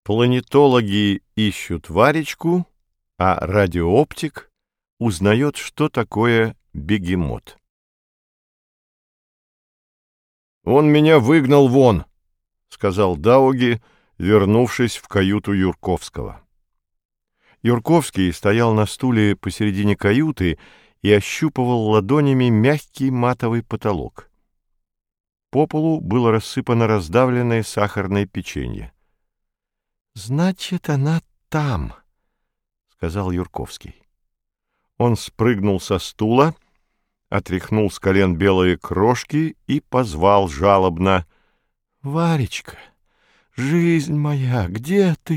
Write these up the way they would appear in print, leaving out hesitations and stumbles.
Планетологи ищут Варечку, а радиооптик узнает, что такое бегемот. «Он меня выгнал вон», — сказал Дауги, вернувшись в каюту Юрковского. Юрковский стоял на стуле посередине каюты и ощупывал ладонями мягкий матовый потолок. По полу было рассыпано раздавленное сахарное печенье. «Значит, она там», — сказал Юрковский. Он спрыгнул со стула, отряхнул с колен белые крошки и позвал жалобно: «Варечка, жизнь моя, где ты?»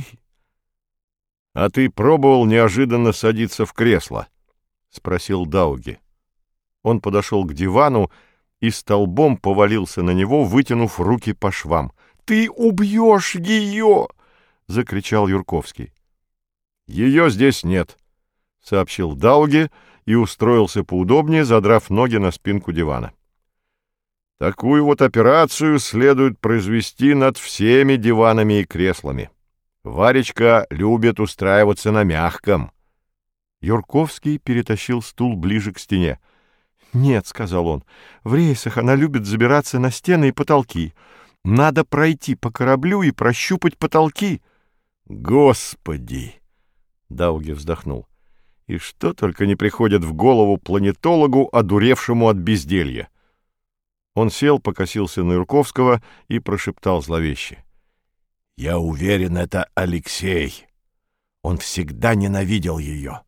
«А ты пробовал неожиданно садиться в кресло?» — спросил Дауги. Он подошел к дивану и столбом повалился на него, вытянув руки по швам. «Ты убьешь ее!» — закричал Юрковский. «Ее здесь нет», — сообщил Дауги и устроился поудобнее, задрав ноги на спинку дивана. «Такую вот операцию следует произвести над всеми диванами и креслами. Варечка любит устраиваться на мягком». Юрковский перетащил стул ближе к стене. «Нет», — сказал он, — «в рейсах она любит забираться на стены и потолки. Надо пройти по кораблю и прощупать потолки». «Господи!» — Дауги вздохнул. «И что только не приходит в голову планетологу, одуревшему от безделья!» Он сел, покосился на Юрковского и прошептал зловеще: «Я уверен, это Алексей. Он всегда ненавидел ее».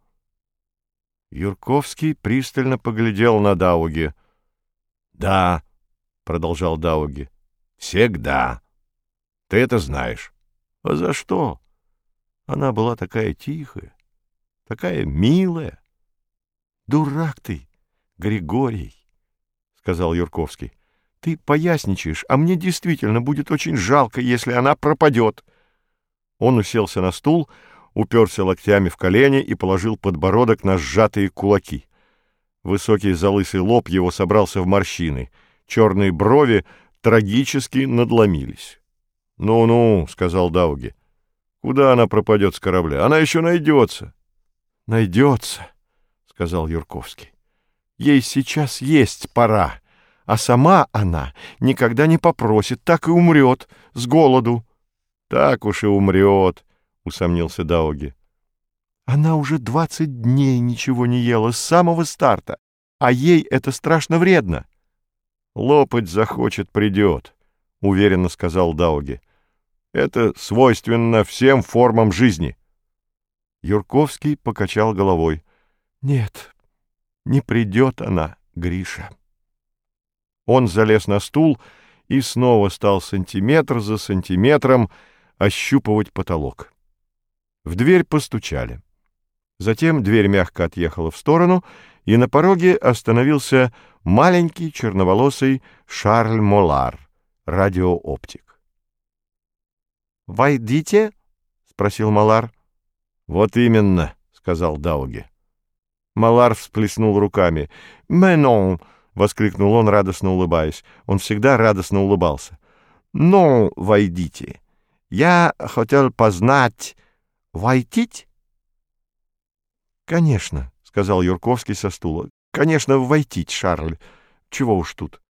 Юрковский пристально поглядел на Дауги. «Да», — продолжал Дауги, — «всегда. Ты это знаешь». «А за что? Она была такая тихая, такая милая». «Дурак ты, Григорий», — сказал Юрковский. «Ты поясничаешь, а мне действительно будет очень жалко, если она пропадет». Он уселся на стул, уперся локтями в колени и положил подбородок на сжатые кулаки. Высокий залысый лоб его собрался в морщины, черные брови трагически надломились. «Ну-ну», — сказал Дауги, — «куда она пропадет с корабля? Она еще найдется». «Найдется», — сказал Юрковский. «Ей сейчас есть пора, а сама она никогда не попросит, так и умрет с голоду». «Так уж и умрет», — усомнился Дауги. «Она уже 20 дней ничего не ела с самого старта, а ей это страшно вредно». «Лопать захочет, придет», — уверенно сказал Дауги. «Это свойственно всем формам жизни». Юрковский покачал головой. «Нет, не придет она, Гриша». Он залез на стул и снова стал сантиметр за сантиметром ощупывать потолок. В дверь постучали. Затем дверь мягко отъехала в сторону, и на пороге остановился маленький черноволосый Шарль Молар, радиооптик. «Войдите?» — спросил Молар. «Вот именно», — сказал Дауги. Молар всплеснул руками. «Mais non!» — воскликнул он, радостно улыбаясь. Он всегда радостно улыбался. «Non, войдите. Я хотел познать. Войтить?» «Конечно», — сказал Юрковский со стула. «Конечно, войтить, Шарль. Чего уж тут».